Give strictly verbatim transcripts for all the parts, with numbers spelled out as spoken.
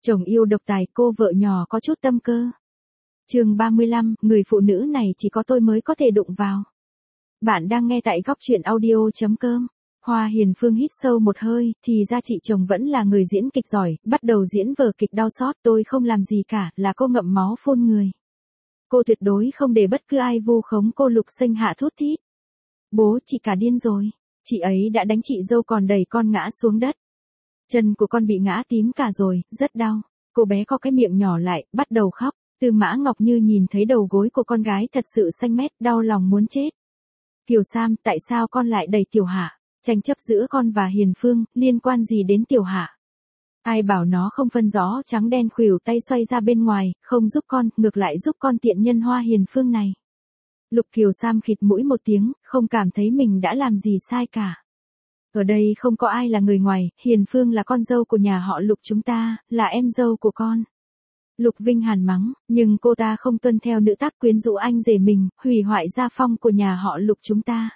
Chồng yêu độc tài, cô vợ nhỏ có chút tâm cơ. Chương ba mươi lăm, người phụ nữ này chỉ có tôi mới có thể đụng vào. Bạn đang nghe tại góc truyện audio chấm com. Hoa Hiền Phương hít sâu một hơi, thì ra chị chồng vẫn là người diễn kịch giỏi, bắt đầu diễn vở kịch đau xót, tôi không làm gì cả, là cô ngậm máu phun người. Cô tuyệt đối không để bất cứ ai vu khống cô. Lục Sinh Hạ thút thít. Bố chị cả điên rồi, chị ấy đã đánh chị dâu còn đẩy con ngã xuống đất. Chân của con bị ngã tím cả rồi, rất đau. Cô bé có cái miệng nhỏ lại, bắt đầu khóc. Tư Mã Ngọc Như nhìn thấy đầu gối của con gái thật sự xanh mét, đau lòng muốn chết. Kiều Sam, tại sao con lại đẩy Tiểu Hạ? Tranh chấp giữa con và Hiền Phương, liên quan gì đến Tiểu Hạ? Ai bảo nó không phân rõ trắng đen, khuỷu tay xoay ra bên ngoài, không giúp con, ngược lại giúp con tiện nhân Hoa Hiền Phương này. Lục Kiều Sam khịt mũi một tiếng, không cảm thấy mình đã làm gì sai cả. Ở đây không có ai là người ngoài, Hiền Phương là con dâu của nhà họ Lục chúng ta, là em dâu của con. Lục Vinh Hàn mắng, nhưng cô ta không tuân theo nữ tác, quyến rũ anh rể mình, hủy hoại gia phong của nhà họ Lục chúng ta.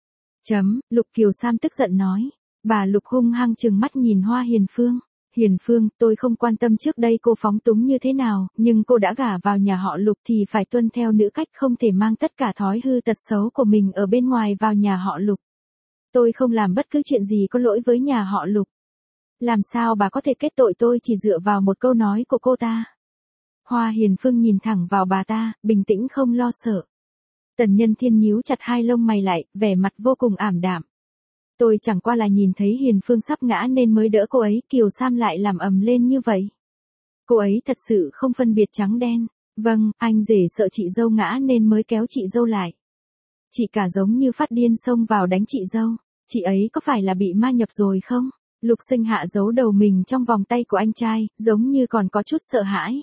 Chấm, Lục Kiều Sam tức giận nói. Bà Lục hung hăng trừng mắt nhìn Hoa Hiền Phương. Hiền Phương, tôi không quan tâm trước đây cô phóng túng như thế nào, nhưng cô đã gả vào nhà họ Lục thì phải tuân theo nữ cách, không thể mang tất cả thói hư tật xấu của mình ở bên ngoài vào nhà họ Lục. Tôi không làm bất cứ chuyện gì có lỗi với nhà họ Lục. Làm sao bà có thể kết tội tôi chỉ dựa vào một câu nói của cô ta? Hoa Hiền Phương nhìn thẳng vào bà ta, bình tĩnh không lo sợ. Tần Nhân Thiên nhíu chặt hai lông mày lại, vẻ mặt vô cùng ảm đạm. Tôi chẳng qua là nhìn thấy Hiền Phương sắp ngã nên mới đỡ cô ấy, Kiều Sam lại làm ầm lên như vậy. Cô ấy thật sự không phân biệt trắng đen. Vâng, anh rể sợ chị dâu ngã nên mới kéo chị dâu lại. Chị cả giống như phát điên xông vào đánh chị dâu. Chị ấy có phải là bị ma nhập rồi không? Lục Sinh Hạ giấu đầu mình trong vòng tay của anh trai, giống như còn có chút sợ hãi.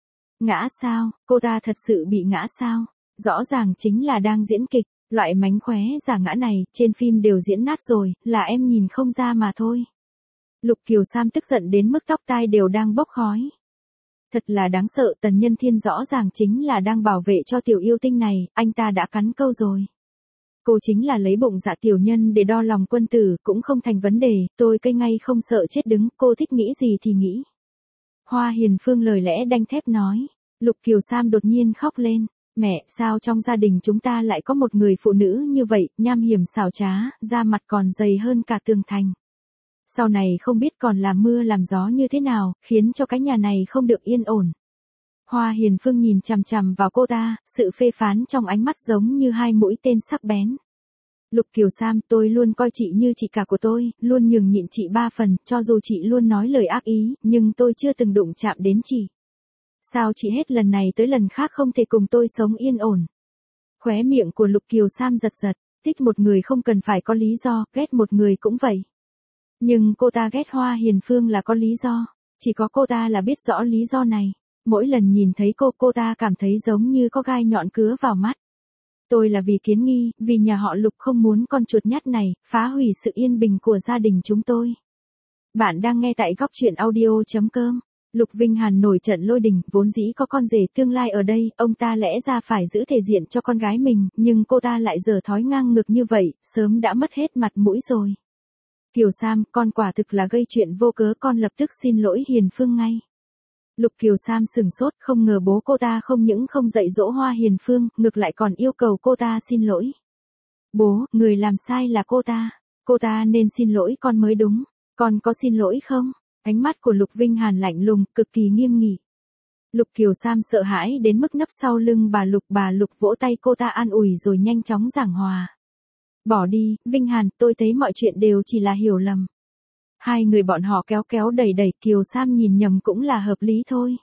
Ngã sao? Cô ta thật sự bị ngã sao? Rõ ràng chính là đang diễn kịch. Loại mánh khóe giả ngã này, trên phim đều diễn nát rồi, là em nhìn không ra mà thôi. Lục Kiều Sam tức giận đến mức tóc tai đều đang bốc khói. Thật là đáng sợ, Tần Nhân Thiên rõ ràng chính là đang bảo vệ cho tiểu yêu tinh này, anh ta đã cắn câu rồi. Cô chính là lấy bụng dạ tiểu nhân để đo lòng quân tử, cũng không thành vấn đề, tôi cây ngay không sợ chết đứng, cô thích nghĩ gì thì nghĩ. Hoa Hiền Phương lời lẽ đanh thép nói. Lục Kiều Sam đột nhiên khóc lên. Mẹ, sao trong gia đình chúng ta lại có một người phụ nữ như vậy, nham hiểm xảo trá, da mặt còn dày hơn cả tường thành. Sau này không biết còn làm mưa làm gió như thế nào, khiến cho cái nhà này không được yên ổn. Hoa Hiền Phương nhìn chằm chằm vào cô ta, sự phê phán trong ánh mắt giống như hai mũi tên sắc bén. Lục Kiều Sam, tôi luôn coi chị như chị cả của tôi, luôn nhường nhịn chị ba phần, cho dù chị luôn nói lời ác ý, nhưng tôi chưa từng đụng chạm đến chị. Sao chị hết lần này tới lần khác không thể cùng tôi sống yên ổn? Khóe miệng của Lục Kiều Sam giật giật, thích một người không cần phải có lý do, ghét một người cũng vậy. Nhưng cô ta ghét Hoa Hiền Phương là có lý do, chỉ có cô ta là biết rõ lý do này. Mỗi lần nhìn thấy cô, cô ta cảm thấy giống như có gai nhọn cứa vào mắt. Tôi là vì Kiến Nghi, vì nhà họ Lục không muốn con chuột nhắt này phá hủy sự yên bình của gia đình chúng tôi. Bạn đang nghe tại góc truyện audio chấm com. Lục Vinh Hàn nổi trận lôi đình, vốn dĩ có con rể tương lai ở đây, ông ta lẽ ra phải giữ thể diện cho con gái mình, nhưng cô ta lại dở thói ngang ngược như vậy, sớm đã mất hết mặt mũi rồi. Kiều Sam, con quả thực là gây chuyện vô cớ, con lập tức xin lỗi Hiền Phương ngay. Lục Kiều Sam sừng sốt, không ngờ bố cô ta không những không dạy dỗ Hoa Hiền Phương, ngược lại còn yêu cầu cô ta xin lỗi. Bố, người làm sai là cô ta, cô ta nên xin lỗi con mới đúng, con có xin lỗi không? Ánh mắt của Lục Vinh Hàn lạnh lùng, cực kỳ nghiêm nghị. Lục Kiều Sam sợ hãi đến mức nấp sau lưng bà Lục, bà Lục vỗ tay cô ta an ủi rồi nhanh chóng giảng hòa. Bỏ đi, Vinh Hàn, tôi thấy mọi chuyện đều chỉ là hiểu lầm. Hai người bọn họ kéo kéo đẩy đẩy, Kiều Sam nhìn nhầm cũng là hợp lý thôi.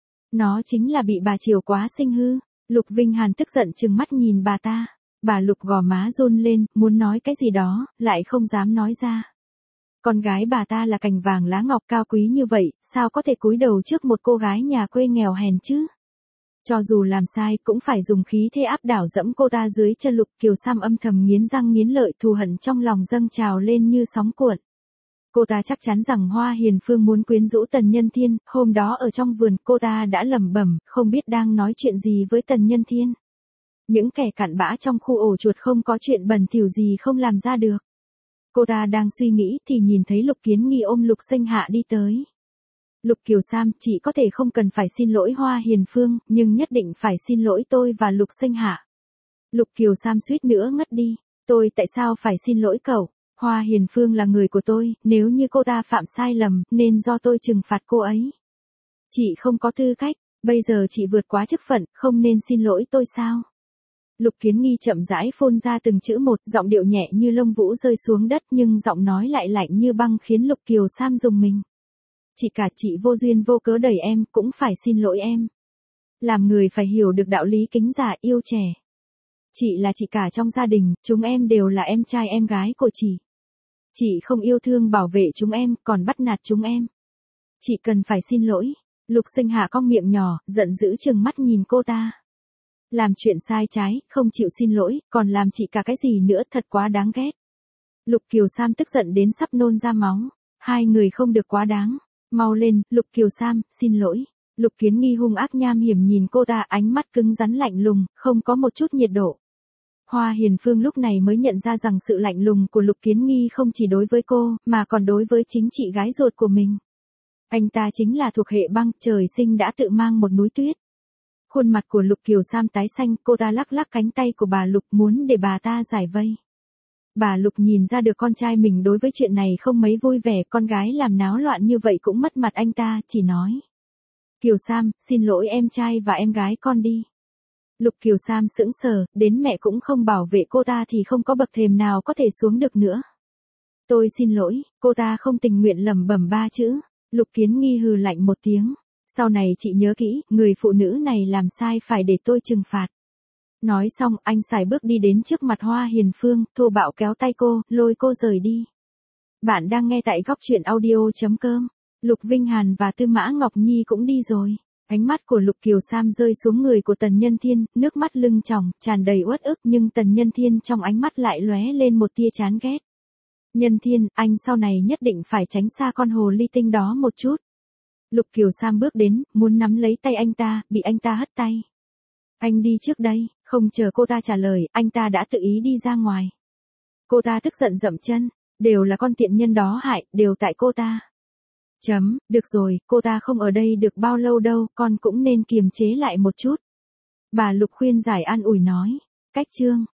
Nó chính là bị bà chiều quá sinh hư. Lục Vinh Hàn tức giận trừng mắt nhìn bà ta. Bà Lục gò má run lên, muốn nói cái gì đó, lại không dám nói ra. Con gái bà ta là cành vàng lá ngọc cao quý như vậy, sao có thể cúi đầu trước một cô gái nhà quê nghèo hèn chứ? Cho dù làm sai cũng phải dùng khí thế áp đảo dẫm cô ta dưới chân. Lục Kiều Sam âm thầm nghiến răng nghiến lợi, thù hận trong lòng dâng trào lên như sóng cuộn. Cô ta chắc chắn rằng Hoa Hiền Phương muốn quyến rũ Tần Nhân Thiên, hôm đó ở trong vườn cô ta đã lẩm bẩm, không biết đang nói chuyện gì với Tần Nhân Thiên. Những kẻ cặn bã trong khu ổ chuột không có chuyện bẩn thỉu gì không làm ra được. Cô ta đang suy nghĩ thì nhìn thấy Lục Kiến Nghi ôm Lục Sinh Hạ đi tới. Lục Kiều Sam, chị có thể không cần phải xin lỗi Hoa Hiền Phương, nhưng nhất định phải xin lỗi tôi và Lục Sinh Hạ. Lục Kiều Sam suýt nữa ngất đi. Tôi tại sao phải xin lỗi cậu? Hoa Hiền Phương là người của tôi, nếu như cô ta phạm sai lầm, nên do tôi trừng phạt cô ấy. Chị không có tư cách, bây giờ chị vượt quá chức phận, không nên xin lỗi tôi sao? Lục Kiến Nghi chậm rãi phun ra từng chữ một, giọng điệu nhẹ như lông vũ rơi xuống đất nhưng giọng nói lại lạnh như băng khiến Lục Kiều Sam rùng mình. Chị cả, chị vô duyên vô cớ đẩy em, cũng phải xin lỗi em. Làm người phải hiểu được đạo lý kính già yêu trẻ. Chị là chị cả trong gia đình, chúng em đều là em trai em gái của chị. Chị không yêu thương bảo vệ chúng em, còn bắt nạt chúng em. Chị cần phải xin lỗi. Lục Sinh Hạ cong miệng nhỏ, giận dữ trừng mắt nhìn cô ta. Làm chuyện sai trái, không chịu xin lỗi, còn làm chị cả cái gì nữa, thật quá đáng ghét. Lục Kiều Sam tức giận đến sắp nôn ra máu. Hai người không được quá đáng. Mau lên, Lục Kiều Sam, xin lỗi. Lục Kiến Nghi hung ác nham hiểm nhìn cô ta, ánh mắt cứng rắn lạnh lùng, không có một chút nhiệt độ. Hoa Hiền Phương lúc này mới nhận ra rằng sự lạnh lùng của Lục Kiến Nghi không chỉ đối với cô, mà còn đối với chính chị gái ruột của mình. Anh ta chính là thuộc hệ băng, trời sinh đã tự mang một núi tuyết. Khuôn mặt của Lục Kiều Sam tái xanh, cô ta lắc lắc cánh tay của bà Lục muốn để bà ta giải vây. Bà Lục nhìn ra được con trai mình đối với chuyện này không mấy vui vẻ, con gái làm náo loạn như vậy cũng mất mặt anh ta, chỉ nói. Kiều Sam, xin lỗi em trai và em gái con đi. Lục Kiều Sam sững sờ, đến mẹ cũng không bảo vệ cô ta thì không có bậc thềm nào có thể xuống được nữa. Tôi xin lỗi, cô ta không tình nguyện lẩm bẩm ba chữ. Lục Kiến Nghi hừ lạnh một tiếng. Sau này chị nhớ kỹ, người phụ nữ này làm sai phải để tôi trừng phạt. Nói xong, anh sải bước đi đến trước mặt Hoa Hiền Phương, thô bạo kéo tay cô, lôi cô rời đi. Bạn đang nghe tại góc truyện audio.com. Lục Vinh Hàn và Tư Mã Ngọc Nhi cũng đi rồi. Ánh mắt của Lục Kiều Sam rơi xuống người của Tần Nhân Thiên, nước mắt lưng tròng, tràn đầy uất ức nhưng Tần Nhân Thiên trong ánh mắt lại lóe lên một tia chán ghét. Nhân Thiên, anh sau này nhất định phải tránh xa con hồ ly tinh đó một chút. Lục Kiều Sam bước đến, muốn nắm lấy tay anh ta, bị anh ta hất tay. Anh đi trước đây, không chờ cô ta trả lời, anh ta đã tự ý đi ra ngoài. Cô ta tức giận dậm chân, đều là con tiện nhân đó hại, đều tại cô ta. Chấm, được rồi, cô ta không ở đây được bao lâu đâu, con cũng nên kiềm chế lại một chút. Bà Lục khuyên giải an ủi nói. Cách chương.